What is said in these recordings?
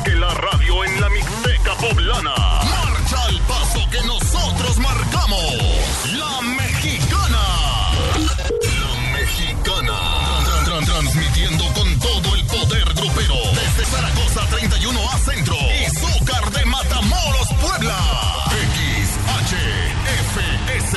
que la radio en la Mixteca poblana marcha al paso que nosotros marcamos. La Mexicana. La Mexicana. Transmitiendo con todo el poder grupero desde Zaragoza 31A Centro y Zúcar de Matamoros, Puebla. XHFS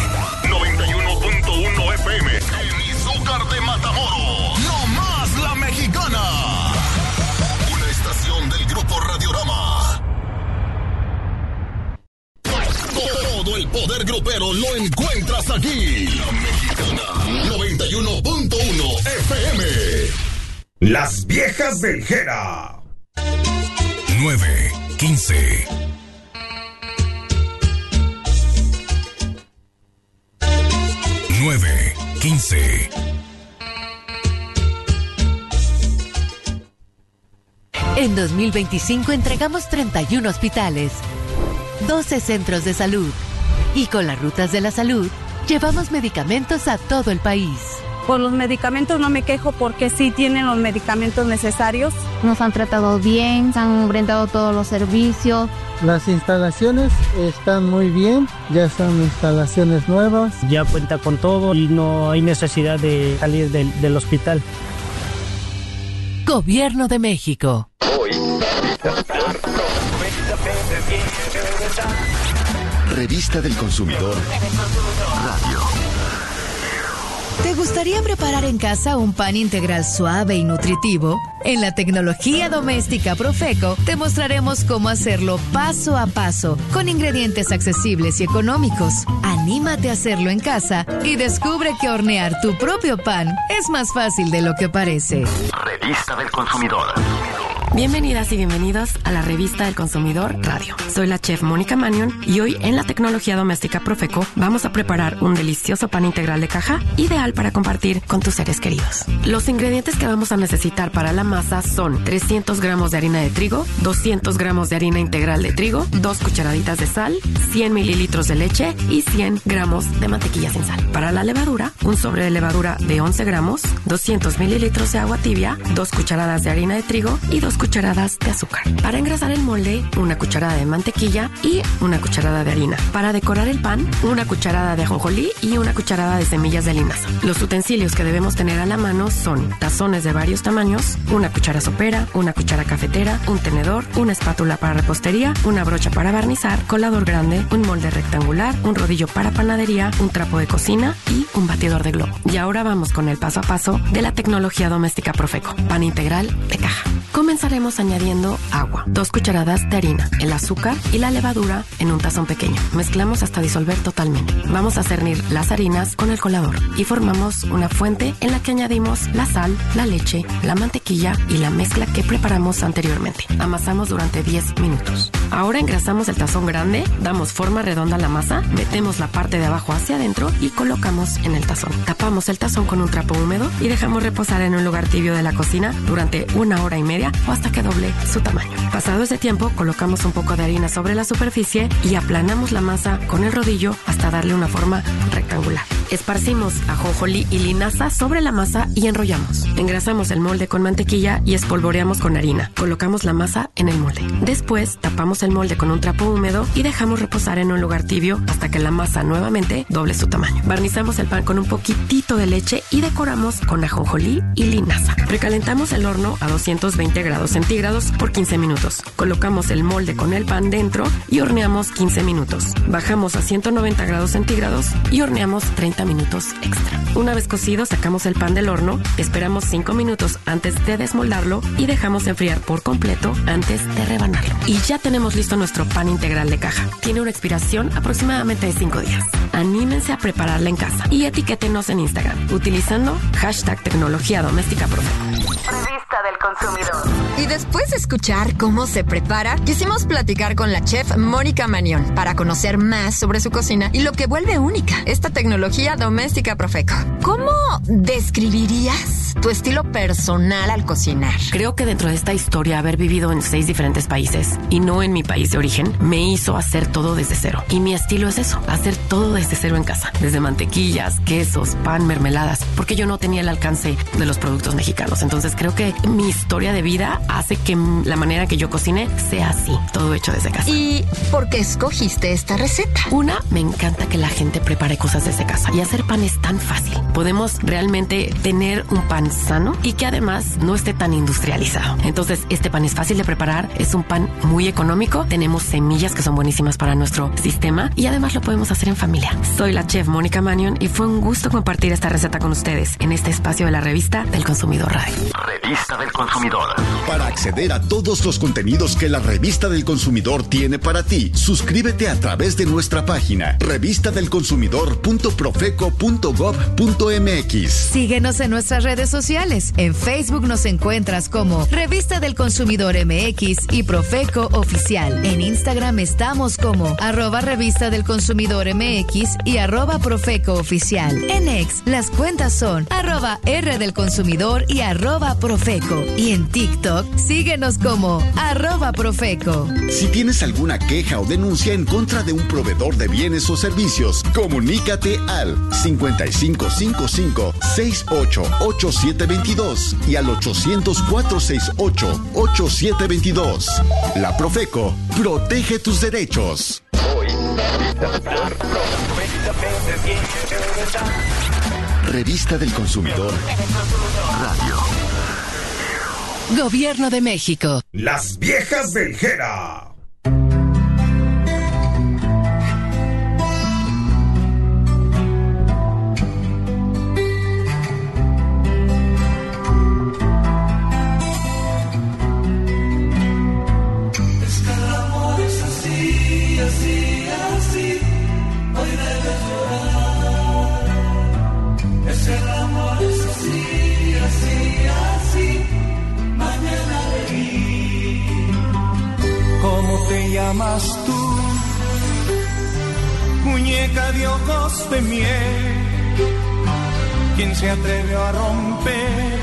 91.1 FM en Izúcar de Matamoros. No más La Mexicana. Una estación del Grupo Radiorama. Todo el poder grupero lo encuentras aquí. La Mexicana 91.1 FM. Las viejas del Jera. 9:15. 9:15. En 2025 entregamos 31 hospitales, 12 centros de salud y con las rutas de la salud llevamos medicamentos a todo el país. Por los medicamentos no me quejo porque sí tienen los medicamentos necesarios. Nos han tratado bien, se han brindado todos los servicios. Las instalaciones están muy bien, ya son instalaciones nuevas. Ya cuenta con todo y no hay necesidad de salir del hospital. Gobierno de México. Revista del Consumidor Radio. ¿Te gustaría preparar en casa un pan integral suave y nutritivo? En la tecnología doméstica Profeco te mostraremos cómo hacerlo paso a paso, con ingredientes accesibles y económicos. Anímate a hacerlo en casa y descubre que hornear tu propio pan es más fácil de lo que parece. Revista del Consumidor. Bienvenidas y bienvenidos a la Revista del Consumidor Radio. Soy la chef Mónica Manion y hoy en la tecnología doméstica Profeco vamos a preparar un delicioso pan integral de caja, ideal para compartir con tus seres queridos. Los ingredientes que vamos a necesitar para la masa son 300 gramos de harina de trigo, 200 gramos de harina integral de trigo, 2 cucharaditas de sal, 100 mililitros de leche y 100 gramos de mantequilla sin sal. Para la levadura, un sobre de levadura de 11 gramos, 200 mililitros de agua tibia, 2 cucharadas de harina de trigo y 2 cucharadas de azúcar. Para engrasar el molde, una cucharada de mantequilla y una cucharada de harina. Para decorar el pan, una cucharada de ajonjolí y una cucharada de semillas de linaza. Los utensilios que debemos tener a la mano son tazones de varios tamaños, una cuchara sopera, una cuchara cafetera, un tenedor, una espátula para repostería, una brocha para barnizar, colador grande, un molde rectangular, un rodillo para panadería, un trapo de cocina y un batidor de globo. Y ahora vamos con el paso a paso de la tecnología doméstica Profeco. Pan integral de caja. Comenzaremos añadiendo agua, 2 cucharadas de harina, el azúcar y la levadura en un tazón pequeño. Mezclamos hasta disolver totalmente. Vamos a cernir las harinas con el colador y formamos una fuente en la que añadimos la sal, la leche, la mantequilla y la mezcla que preparamos anteriormente. Amasamos durante 10 minutos. Ahora engrasamos el tazón grande, damos forma redonda a la masa, metemos la parte de abajo hacia adentro y colocamos en el tazón. Tapamos el tazón con un trapo húmedo y dejamos reposar en un lugar tibio de la cocina durante 1 hora y media o hasta que doble su tamaño. Pasado ese tiempo, colocamos un poco de harina sobre la superficie y aplanamos la masa con el rodillo hasta darle una forma rectangular. Esparcimos ajonjolí y linaza sobre la masa y enrollamos. Engrasamos el molde con mantequilla y espolvoreamos con harina. Colocamos la masa en el molde. Después, tapamos el molde con un trapo húmedo y dejamos reposar en un lugar tibio hasta que la masa nuevamente doble su tamaño. Barnizamos el pan con un poquitito de leche y decoramos con ajonjolí y linaza. Precalentamos el horno a 220 grados centígrados por 15 minutos. Colocamos el molde con el pan dentro y horneamos 15 minutos. Bajamos a 190 grados centígrados y horneamos 30 minutos extra. Una vez cocido, sacamos el pan del horno, esperamos 5 minutos antes de desmoldarlo y dejamos enfriar por completo antes de rebanarlo. Y ya tenemos listo nuestro pan integral de caja. Tiene una expiración aproximadamente de 5 días. Anímense a prepararla en casa y etiquétenos en Instagram utilizando #tecnologiadoméstica-profeco. Revista del Consumidor. Y después de escuchar cómo se prepara, quisimos platicar con la chef Mónica Manion para conocer más sobre su cocina y lo que vuelve única esta tecnología doméstica Profeco. ¿Cómo describirías es tu estilo personal al cocinar? Creo que dentro de esta historia, haber vivido en 6 diferentes países y no en mi país de origen, me hizo hacer todo desde cero. Y mi estilo es eso, hacer todo desde cero en casa. Desde mantequillas, quesos, pan, mermeladas, porque yo no tenía el alcance de los productos mexicanos. Entonces creo que mi historia de vida hace que la manera que yo cocine sea así, todo hecho desde casa. ¿Y por qué escogiste esta receta? Una, me encanta que la gente prepare cosas desde casa y hacer pan es tan fácil. Podemos realmente tener un pan sano y que además no esté tan industrializado. Entonces, este pan es fácil de preparar, es un pan muy económico, tenemos semillas que son buenísimas para nuestro sistema y además lo podemos hacer en familia. Soy la chef Mónica Manion y fue un gusto compartir esta receta con ustedes en este espacio de la Revista del Consumidor Radio. Revista del Consumidor. Para acceder a todos los contenidos que la Revista del Consumidor tiene para ti, suscríbete a través de nuestra página revistadelconsumidor.profeco.gov.mx. Síguenos en nuestras redes sociales. En Facebook nos encuentras como Revista del Consumidor MX y Profeco Oficial. En Instagram estamos como @Revista del Consumidor MX y @Profeco Oficial. En X las cuentas son @R del Consumidor y @Profeco. Y en TikTok síguenos como @Profeco. Si tienes alguna queja o denuncia en contra de un proveedor de bienes o servicios, comunícate al 5555-688722 y al 800-468-8722. La Profeco protege tus derechos. Revista del Consumidor Radio. Gobierno de México. Las viejas del Jera. ¿Cómo te llamas tú? Muñeca de ojos de miel, ¿quién se atrevió a romper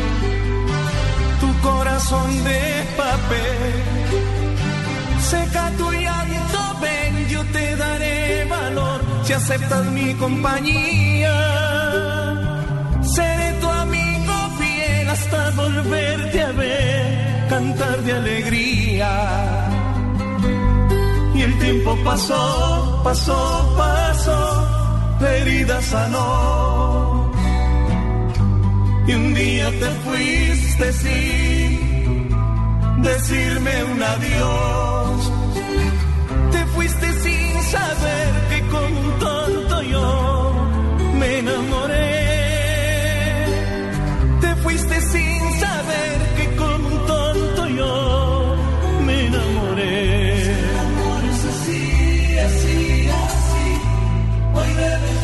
tu corazón de papel? Seca tu llanto, ven, yo te daré valor si aceptas mi compañía. Seré tu amigo fiel hasta volverte a ver, cantar de alegría. Y el tiempo pasó, pasó, pasó, la herida sanó. Y un día te fuiste sin decirme un adiós. Te fuiste sin saber que como un tonto yo me enamoré. Te fuiste sin saber que como un tonto yo me enamoré. Así, hoy debes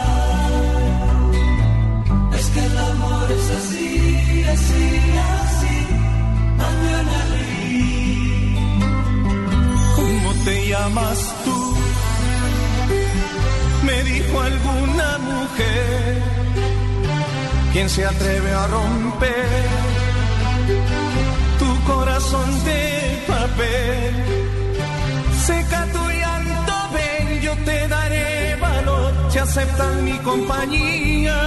llorar. Es que el amor es así, mañana reír. ¿Cómo te llamas tú? Me dijo alguna mujer, ¿quién se atreve a romper tu corazón de papel? Seca tu llanto, ven, yo te daré valor si aceptas mi compañía.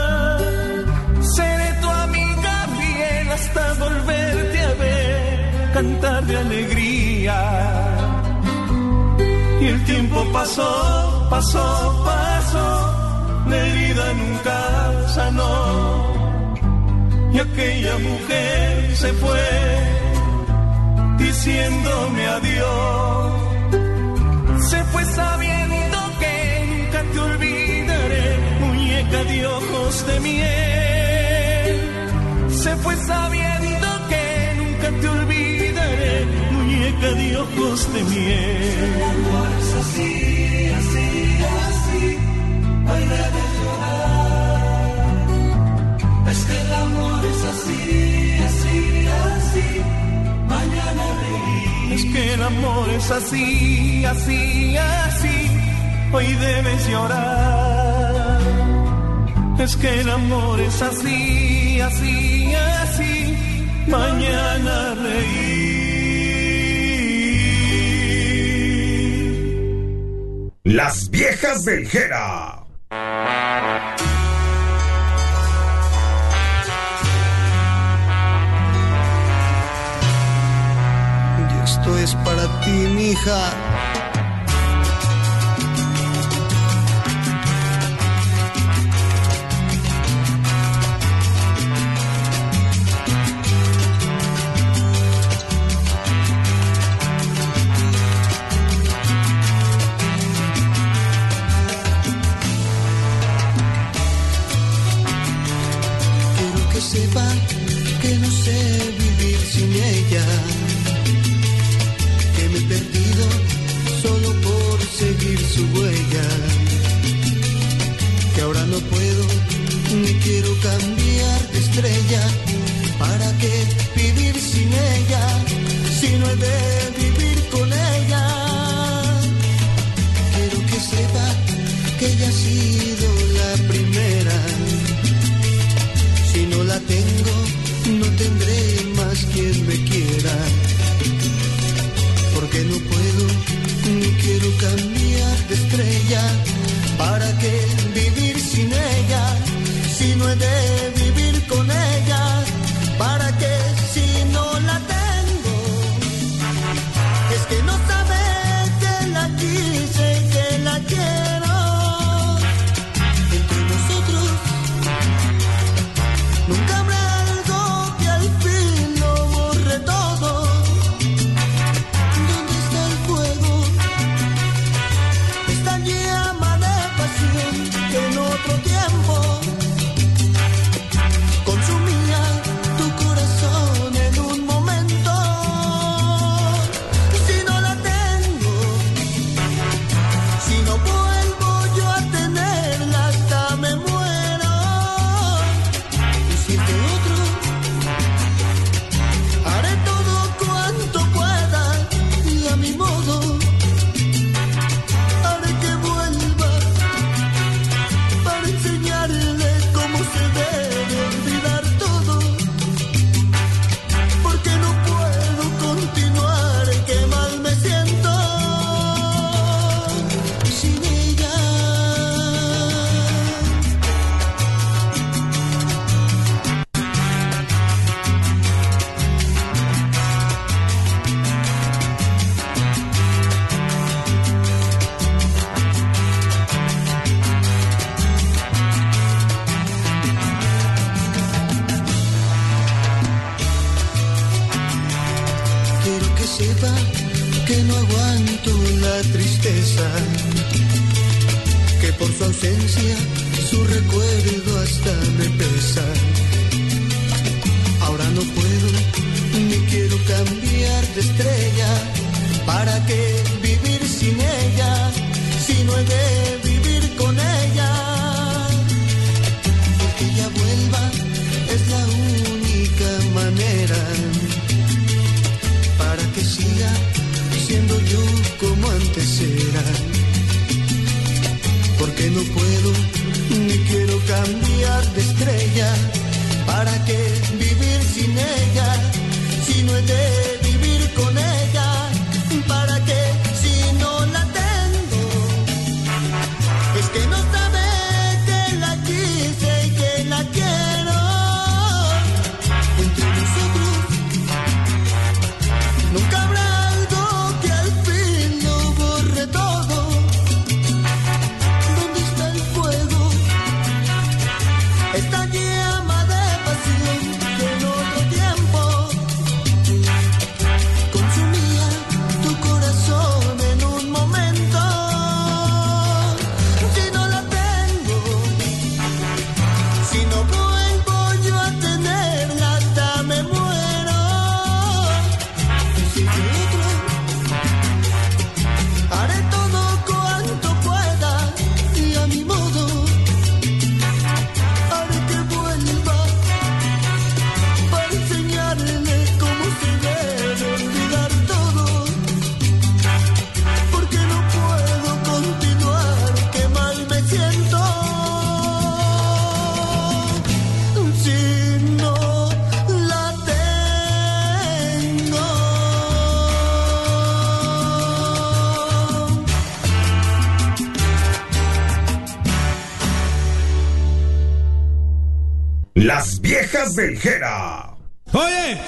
Seré tu amiga fiel hasta volverte a ver, cantar de alegría. Y el tiempo pasó, pasó, pasó, la herida nunca sanó. Y aquella mujer se fue diciéndome adiós. Se fue sabiendo que nunca te olvidaré, muñeca de ojos de miel. Se fue sabiendo que nunca te olvidaré, muñeca de ojos de miel. El amor es así, hoy debes llorar. Es que el amor es así, mañana reír. Es que el amor es así, hoy debes llorar. Es que el amor es así, hacía así mañana reír. Las viejas del Jera. Y esto es para ti, mija. Sepa que no sé vivir sin ella, que me he perdido solo por seguir su huella, que ahora no puedo ni quiero cambiar de estrella. ¿Para qué vivir sin ella si no he de vivir con ella? Quiero que sepa que ella ha sido la primera. Si no la tengo, no tendré más quien me quiera. Porque no puedo ni quiero cambiar de estrella. ¿Para qué vivir sin ella si no he de vivir con ella? ¿Para qué si no la tengo? Es que no sabe que la quise y que la quiero. Entre nosotros nunca habrá algo que al fin lo borre todo. ¿Dónde está el fuego? Esta llama de pasión que en otro tiempo consumía tu corazón en un momento. Si no la tengo, si no vuelvo yo a tenerla, hasta me muero. De otro, haré todo cuanto pueda y a mi modo haré que vuelva para enseñarle cómo se debe olvidar todo, porque no puedo continuar, que mal me siento sin ella. Quiero que sepa que no aguanto la tristeza, que por su ausencia su recuerdo hasta me pesa. Ahora no puedo ni quiero cambiar de estrella. ¿Para qué vivir sin ella si no he de vivir con ella? Que ella vuelva es la única manera para que siga siendo yo como antes era. Porque no puedo ni quiero cambiar de estrella. ¿Para qué vivir sin ella si no he de vivir con ella? ¿Para qué si no la tengo? Es que no sabe que la quise y que la quiero. Entre nosotros nunca habrá algo que al fin lo borre todo. ¿Dónde está el fuego? Esta llama de pasión que en otro tiempo viejas del Jera. Oye,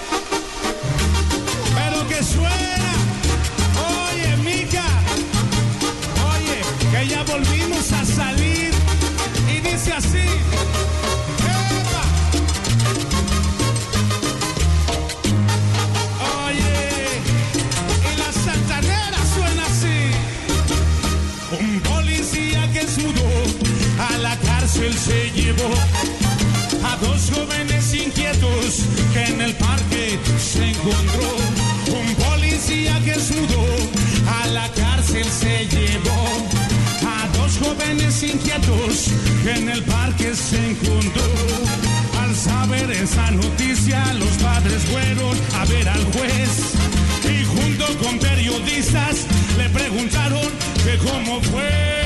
pero que suena. Oye, mica. Oye, que ya volvimos a salir. Y dice así. ¡Epa! Oye, y la santanera suena así. Un policía que se mudó a la cárcel se llevó a dos jóvenes inquietos que en el parque se encontró. Un policía que se mudó a la cárcel se llevó a dos jóvenes inquietos que en el parque se encontró. Al saber esa noticia, los padres fueron a ver al juez y junto con periodistas le preguntaron que cómo fue.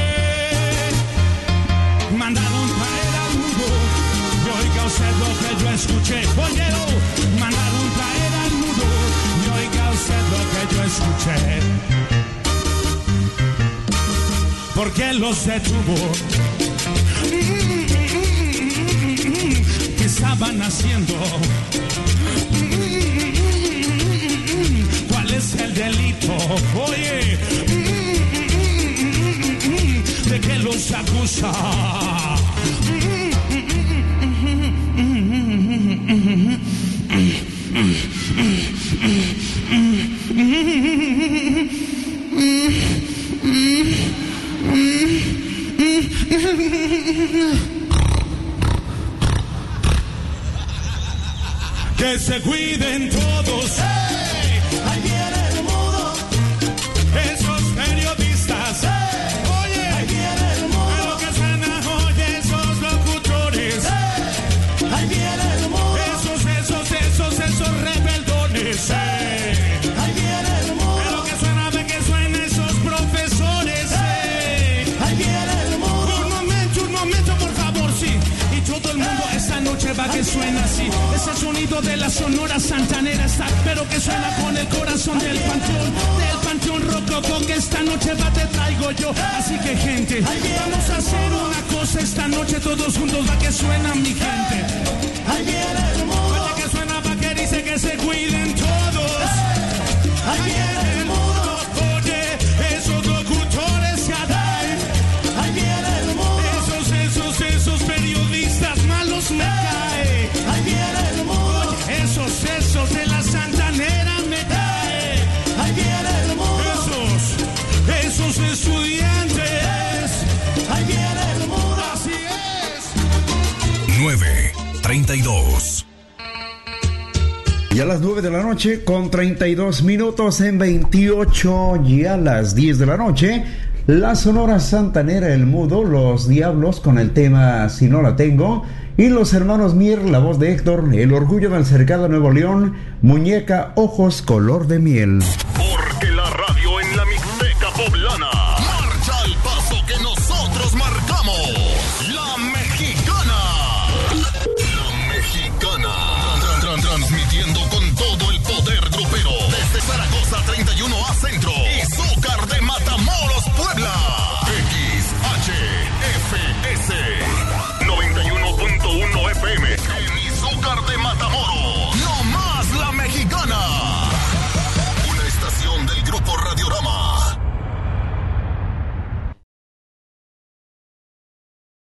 Mandaron traer al mundo y oiga usted lo que yo escuché. Oyeron, mandaron traer al mundo y oiga usted lo que yo escuché. Porque los detuvo. ¿Qué estaban haciendo? ¿Cuál es el delito? Oye, ¿de qué los acusa? Que se cuiden todos. ¡Hey! Ahí viene el mudo. Esos periodistas. ¡Hey! Oye, ahí viene el mudo. Pero que suena, oye, esos locutores. ¡Hey! Ahí viene el mudo. Esos rebeldones. ¡Hey! Ahí viene el mudo. Pero que suena, ve que suena esos profesores. ¡Hey! Ahí viene el mudo. Un momento, por favor, sí. Y todo el mundo esta noche va que suena así. Ese sonido de la Sonora Santanera está, pero que suena con el corazón del panteón rococó, que esta noche va te traigo yo. Así que gente, vamos a hacer una cosa esta noche todos juntos, va que suena mi gente. Ahí viene el mundo. Oye, que suena va que dice que se cuiden todos. Ahí viene el mundo. Oye, esos locutores que hay. Ahí viene el mundo. Esos periodistas malos me caen. Ahí viene el mundo. Esos de la Santanera me caen. Ahí viene el mundo. Esos estudiantes. Ahí viene el mundo. Así es. 9:32. Y a las 9 de la noche con 32 minutos en 28 y a las 10 de la noche, la Sonora Santanera, El Mudo, Los Diablos con el tema Si No La Tengo, y los hermanos Mier, la voz de Héctor, El Orgullo del Cercado Nuevo León, Muñeca, Ojos Color de Miel.